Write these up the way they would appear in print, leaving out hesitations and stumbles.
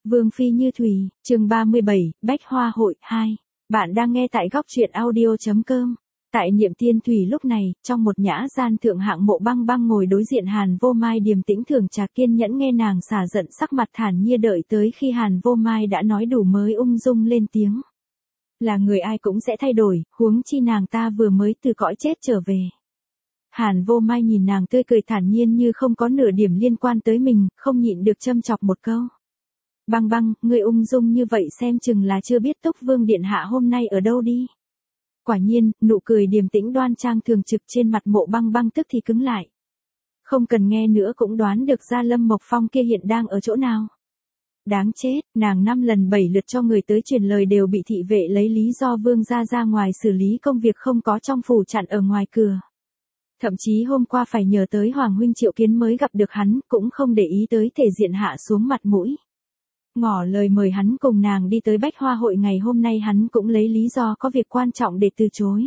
Vương phi như thủy, chương 37, Bách Hoa hội 2. Bạn đang nghe tại góc truyện audio.com. Tại Niệm Tiên Thủy lúc này, trong một nhã gian thượng hạng Mộ Băng Băng ngồi đối diện Hàn Vô Mai điềm tĩnh thưởng trà, kiên nhẫn nghe nàng xả giận, sắc mặt thản nhiên đợi tới khi Hàn Vô Mai đã nói đủ mới ung dung lên tiếng. Là người ai cũng sẽ thay đổi, huống chi nàng ta vừa mới từ cõi chết trở về. Hàn Vô Mai nhìn nàng tươi cười thản nhiên như không có nửa điểm liên quan tới mình, không nhịn được châm chọc một câu. Băng Băng, ngươi ung dung như vậy xem chừng là chưa biết Túc Vương điện hạ hôm nay ở đâu đi. Quả nhiên, nụ cười điềm tĩnh đoan trang thường trực trên mặt Mộ Băng Băng tức thì cứng lại. Không cần nghe nữa cũng đoán được ra Lâm Mộc Phong kia hiện đang ở chỗ nào. Đáng chết, nàng 5 lần 7 lượt cho người tới truyền lời đều bị thị vệ lấy lý do Vương gia ra ngoài xử lý công việc không có trong phủ chặn ở ngoài cửa. Thậm chí hôm qua phải nhờ tới Hoàng huynh Triệu Kiến mới gặp được hắn, cũng không để ý tới thể diện hạ xuống mặt mũi. Ngỏ lời mời hắn cùng nàng đi tới Bách Hoa hội ngày hôm nay, hắn cũng lấy lý do có việc quan trọng để từ chối.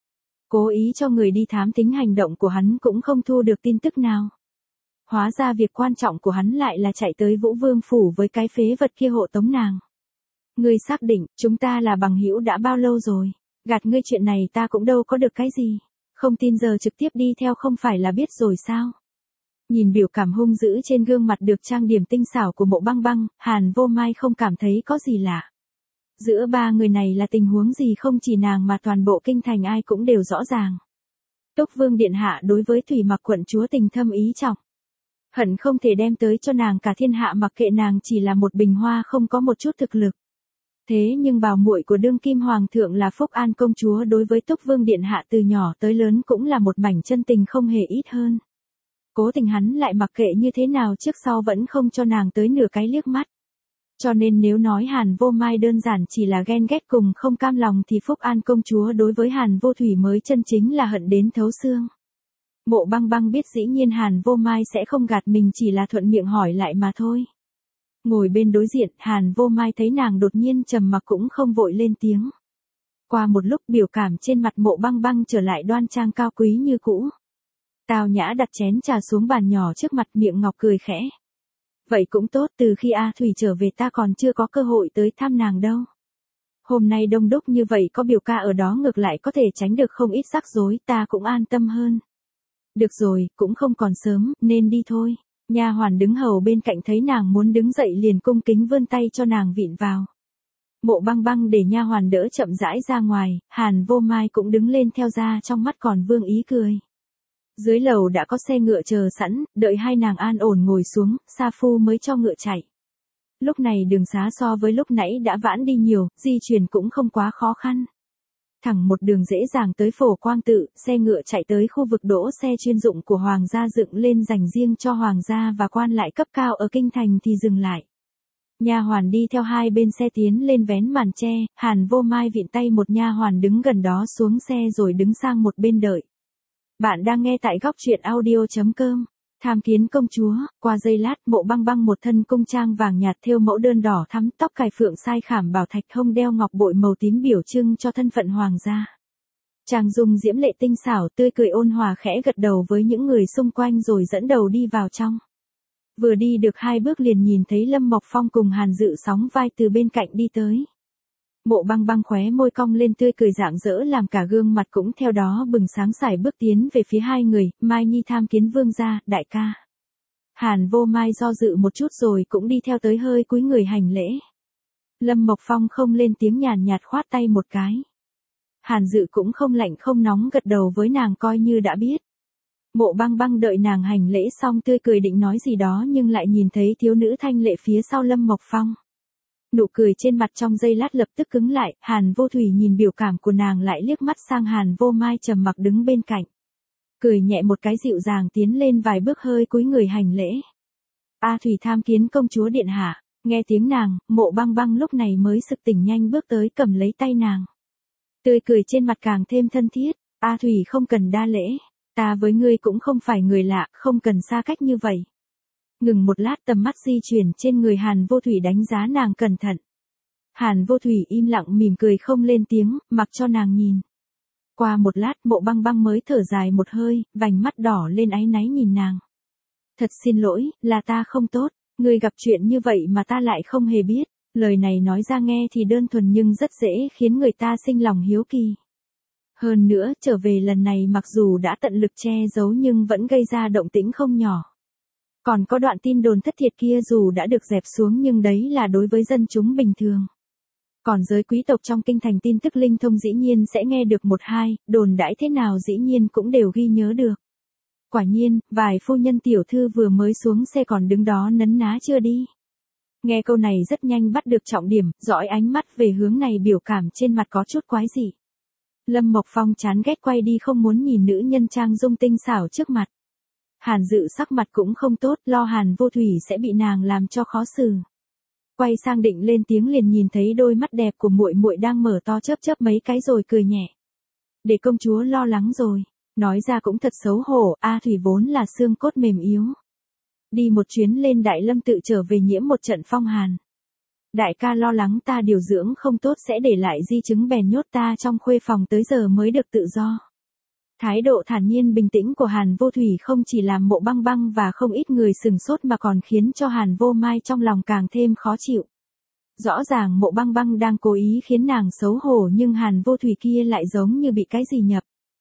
Cố ý cho người đi thám thính hành động của hắn cũng không thu được tin tức nào. Hóa ra việc quan trọng của hắn lại là chạy tới Vũ Vương phủ với cái phế vật kia hộ tống nàng. Ngươi xác định, chúng ta là bằng hữu đã bao lâu rồi? Gạt ngươi chuyện này ta cũng đâu có được cái gì. Không tin giờ trực tiếp đi theo không phải là biết rồi sao? Nhìn biểu cảm hung dữ trên gương mặt được trang điểm tinh xảo của Mộ Băng Băng, Hàn Vô Mai không cảm thấy có gì lạ. Giữa ba người này là tình huống gì không chỉ nàng mà toàn bộ kinh thành ai cũng đều rõ ràng. Túc Vương điện hạ đối với Thủy Mặc quận chúa tình thâm ý trọng. Hận không thể đem tới cho nàng cả thiên hạ, mặc kệ nàng chỉ là một bình hoa không có một chút thực lực. Thế nhưng bảo muội của đương kim hoàng thượng là Phúc An công chúa đối với Túc Vương điện hạ từ nhỏ tới lớn cũng là một mảnh chân tình không hề ít hơn. Cố tình hắn lại mặc kệ như thế nào trước sau vẫn không cho nàng tới nửa cái liếc mắt. Cho nên nếu nói Hàn Vô Mai đơn giản chỉ là ghen ghét cùng không cam lòng thì Phúc An công chúa đối với Hàn Vô Thủy mới chân chính là hận đến thấu xương. Mộ Băng Băng biết dĩ nhiên Hàn Vô Mai sẽ không gạt mình, chỉ là thuận miệng hỏi lại mà thôi. Ngồi bên đối diện, Hàn Vô Mai thấy nàng đột nhiên trầm mặc cũng không vội lên tiếng. Qua một lúc biểu cảm trên mặt Mộ Băng Băng trở lại đoan trang cao quý như cũ. Tào Nhã đặt chén trà xuống bàn nhỏ trước mặt, miệng ngọc cười khẽ. Vậy cũng tốt, từ khi A Thủy trở về ta còn chưa có cơ hội tới thăm nàng đâu. Hôm nay đông đúc như vậy có biểu ca ở đó ngược lại có thể tránh được không ít rắc rối, ta cũng an tâm hơn. Được rồi, cũng không còn sớm, nên đi thôi. Nha hoàn đứng hầu bên cạnh thấy nàng muốn đứng dậy liền cung kính vươn tay cho nàng vịn vào. Mộ Băng Băng để nha hoàn đỡ chậm rãi ra ngoài, Hàn Vô Mai cũng đứng lên theo ra, trong mắt còn vương ý cười. Dưới lầu đã có xe ngựa chờ sẵn, đợi hai nàng an ổn ngồi xuống, sa phu mới cho ngựa chạy. Lúc này đường xá so với lúc nãy đã vãn đi nhiều, di chuyển cũng không quá khó khăn. Thẳng một đường dễ dàng tới Phổ Quang Tự, xe ngựa chạy tới khu vực đỗ xe chuyên dụng của Hoàng gia dựng lên dành riêng cho Hoàng gia và quan lại cấp cao ở kinh thành thì dừng lại. Nha hoàn đi theo hai bên xe tiến lên vén màn che, Hàn Vô Mai vịn tay một nha hoàn đứng gần đó xuống xe rồi đứng sang một bên đợi. Bạn đang nghe tại góc truyện audio.com. Tham kiến công chúa. Qua giây lát, Mộ Băng Băng một thân cung trang vàng nhạt thêu mẫu đơn đỏ thắm, tóc cài phượng sai khảm bảo thạch, hông đeo ngọc bội màu tím biểu trưng cho thân phận hoàng gia. Trang dung diễm lệ tinh xảo, tươi cười ôn hòa, khẽ gật đầu với những người xung quanh rồi dẫn đầu đi vào trong. Vừa đi được 2 bước liền nhìn thấy Lâm Mộc Phong cùng Hàn Dự sóng vai từ bên cạnh đi tới. Mộ Băng Băng khóe môi cong lên, tươi cười rạng rỡ làm cả gương mặt cũng theo đó bừng sáng, sải bước tiến về phía hai người. Mai Nhi tham kiến vương gia, đại ca. Hàn Vô Mai do dự một chút rồi cũng đi theo tới, hơi cúi người hành lễ. Lâm Mộc Phong không lên tiếng, nhàn nhạt khoát tay một cái. Hàn Dự cũng không lạnh không nóng gật đầu với nàng coi như đã biết. Mộ Băng Băng đợi nàng hành lễ xong tươi cười định nói gì đó nhưng lại nhìn thấy thiếu nữ thanh lệ phía sau Lâm Mộc Phong. Nụ cười trên mặt trong giây lát lập tức cứng lại, Hàn Vô Thủy nhìn biểu cảm của nàng lại liếc mắt sang Hàn Vô Mai trầm mặc đứng bên cạnh. Cười nhẹ một cái dịu dàng tiến lên vài bước, hơi cúi người hành lễ. A Thủy tham kiến công chúa điện hạ. Nghe tiếng nàng, Mộ Băng Băng lúc này mới sực tỉnh, nhanh bước tới cầm lấy tay nàng. Tươi cười trên mặt càng thêm thân thiết. A Thủy không cần đa lễ. Ta với ngươi cũng không phải người lạ, không cần xa cách như vậy. Ngừng một lát, tầm mắt di chuyển trên người Hàn Vô Thủy đánh giá nàng cẩn thận. Hàn Vô Thủy im lặng mỉm cười không lên tiếng, mặc cho nàng nhìn. Qua một lát, Mộ Băng Băng mới thở dài một hơi, vành mắt đỏ lên áy náy nhìn nàng. Thật xin lỗi, là ta không tốt. Ngươi gặp chuyện như vậy mà ta lại không hề biết. Lời này nói ra nghe thì đơn thuần nhưng rất dễ khiến người ta sinh lòng hiếu kỳ. Hơn nữa, trở về lần này mặc dù đã tận lực che giấu nhưng vẫn gây ra động tĩnh không nhỏ. Còn có đoạn tin đồn thất thiệt kia dù đã được dẹp xuống nhưng đấy là đối với dân chúng bình thường. Còn giới quý tộc trong kinh thành tin tức linh thông dĩ nhiên sẽ nghe được một hai, đồn đãi thế nào dĩ nhiên cũng đều ghi nhớ được. Quả nhiên, vài phu nhân tiểu thư vừa mới xuống xe còn đứng đó nấn ná chưa đi. Nghe câu này rất nhanh bắt được trọng điểm, dõi ánh mắt về hướng này biểu cảm trên mặt có chút quái dị. Lâm Mộc Phong chán ghét quay đi không muốn nhìn nữ nhân trang dung tinh xảo trước mặt. Hàn Dự sắc mặt cũng không tốt, lo Hàn Vô Thủy sẽ bị nàng làm cho khó xử. Quay sang định lên tiếng liền nhìn thấy đôi mắt đẹp của muội muội đang mở to chớp chớp mấy cái rồi cười nhẹ. Để công chúa lo lắng rồi, nói ra cũng thật xấu hổ, A Thủy vốn là xương cốt mềm yếu. Đi một chuyến lên Đại Lâm tự trở về nhiễm một trận phong hàn. Đại ca lo lắng ta điều dưỡng không tốt sẽ để lại di chứng bèn nhốt ta trong khuê phòng tới giờ mới được tự do. Thái độ thản nhiên bình tĩnh của Hàn Vô Thủy không chỉ làm Mộ Băng Băng và không ít người sừng sốt mà còn khiến cho Hàn Vô Mai trong lòng càng thêm khó chịu. Rõ ràng Mộ Băng Băng đang cố ý khiến nàng xấu hổ nhưng Hàn Vô Thủy kia lại giống như bị cái gì nhập.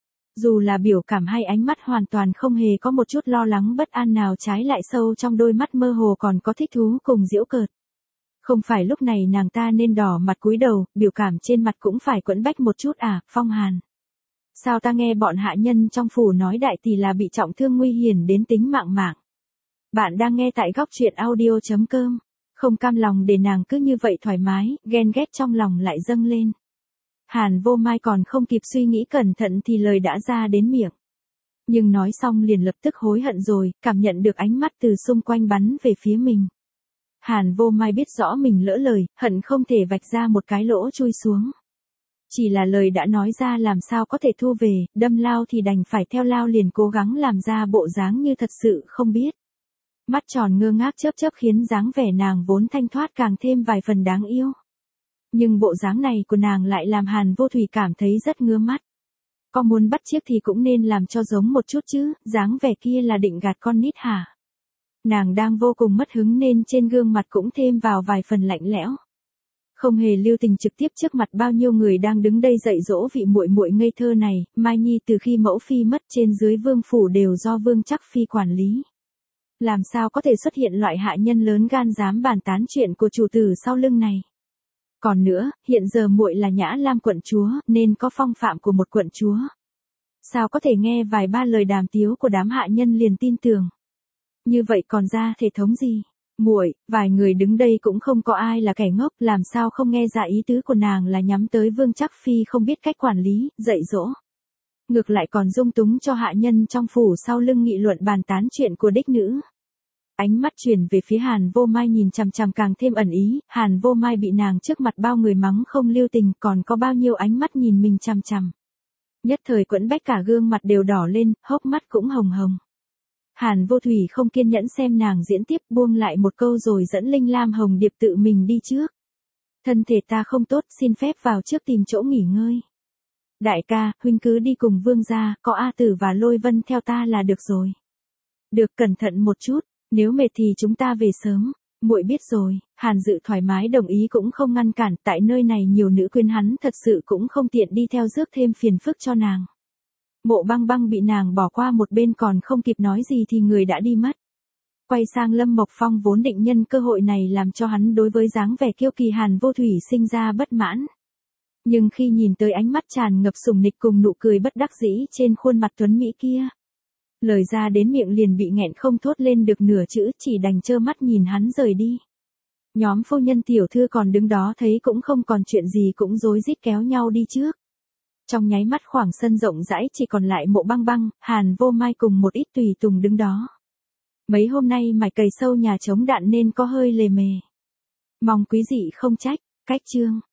Dù là biểu cảm hay ánh mắt hoàn toàn không hề có một chút lo lắng bất an nào, trái lại sâu trong đôi mắt mơ hồ còn có thích thú cùng giễu cợt. Không phải lúc này nàng ta nên đỏ mặt cúi đầu, biểu cảm trên mặt cũng phải quẫn bách một chút à, Phong Hàn. Sao ta nghe bọn hạ nhân trong phủ nói đại tỷ là bị trọng thương nguy hiểm đến tính mạng mạng. Bạn đang nghe tại góc truyện audio.com. Không cam lòng để nàng cứ như vậy thoải mái, ghen ghét trong lòng lại dâng lên. Hàn Vô Mai còn không kịp suy nghĩ cẩn thận thì lời đã ra đến miệng. Nhưng nói xong liền lập tức hối hận rồi, cảm nhận được ánh mắt từ xung quanh bắn về phía mình. Hàn Vô Mai biết rõ mình lỡ lời, hận không thể vạch ra một cái lỗ chui xuống. Chỉ là lời đã nói ra làm sao có thể thu về, đâm lao thì đành phải theo lao, liền cố gắng làm ra bộ dáng như thật sự không biết. Mắt tròn ngơ ngác chớp chớp khiến dáng vẻ nàng vốn thanh thoát càng thêm vài phần đáng yêu. Nhưng bộ dáng này của nàng lại làm Hàn Vô Thủy cảm thấy rất ngứa mắt. Có muốn bắt chước thì cũng nên làm cho giống một chút chứ, dáng vẻ kia là định gạt con nít hả? Nàng đang vô cùng mất hứng nên trên gương mặt cũng thêm vào vài phần lạnh lẽo. Không hề lưu tình trực tiếp trước mặt bao nhiêu người đang đứng đây dạy dỗ vị muội muội ngây thơ này, Mai Nhi từ khi mẫu phi mất trên dưới vương phủ đều do Vương Trắc Phi quản lý. Làm sao có thể xuất hiện loại hạ nhân lớn gan dám bàn tán chuyện của chủ tử sau lưng này. Còn nữa, hiện giờ muội là Nhã Lam quận chúa, nên có phong phạm của một quận chúa. Sao có thể nghe vài ba lời đàm tiếu của đám hạ nhân liền tin tưởng. Như vậy còn ra thể thống gì? Muội, vài người đứng đây cũng không có ai là kẻ ngốc, làm sao không nghe ra ý tứ của nàng là nhắm tới Vương Trắc Phi không biết cách quản lý, dạy dỗ. Ngược lại còn dung túng cho hạ nhân trong phủ sau lưng nghị luận bàn tán chuyện của đích nữ. Ánh mắt chuyển về phía Hàn Vô Mai nhìn chằm chằm càng thêm ẩn ý, Hàn Vô Mai bị nàng trước mặt bao người mắng không lưu tình, còn có bao nhiêu ánh mắt nhìn mình chằm chằm. Nhất thời quẫn bách cả gương mặt đều đỏ lên, hốc mắt cũng hồng hồng. Hàn Vô Thủy không kiên nhẫn xem nàng diễn tiếp, buông lại một câu rồi dẫn Linh Lam Hồng Điệp tự mình đi trước. Thân thể ta không tốt, xin phép vào trước tìm chỗ nghỉ ngơi. Đại ca, huynh cứ đi cùng vương gia, có A Tử và Lôi Vân theo ta là được rồi. Được, cẩn thận một chút, nếu mệt thì chúng ta về sớm. Muội biết rồi. Hàn Dự thoải mái đồng ý cũng không ngăn cản, tại nơi này nhiều nữ quyến hắn thật sự cũng không tiện đi theo rước thêm phiền phức cho nàng. Mộ Băng Băng bị nàng bỏ qua một bên còn không kịp nói gì thì người đã đi mất. Quay sang Lâm Mộc Phong vốn định nhân cơ hội này làm cho hắn đối với dáng vẻ kiêu kỳ Hàn Vô Thủy sinh ra bất mãn. Nhưng khi nhìn tới ánh mắt tràn ngập sủng nịch cùng nụ cười bất đắc dĩ trên khuôn mặt tuấn mỹ kia, lời ra đến miệng liền bị nghẹn không thốt lên được nửa chữ, chỉ đành trơ mắt nhìn hắn rời đi. Nhóm phu nhân tiểu thư còn đứng đó thấy cũng không còn chuyện gì cũng rối rít kéo nhau đi trước. Trong nháy mắt khoảng sân rộng rãi chỉ còn lại Mộ Băng Băng, Hàn Vô Mai cùng một ít tùy tùng đứng đó. Mấy hôm nay mải cày sâu nhà chống đạn nên có hơi lề mề. Mong quý dị không trách, cách chương.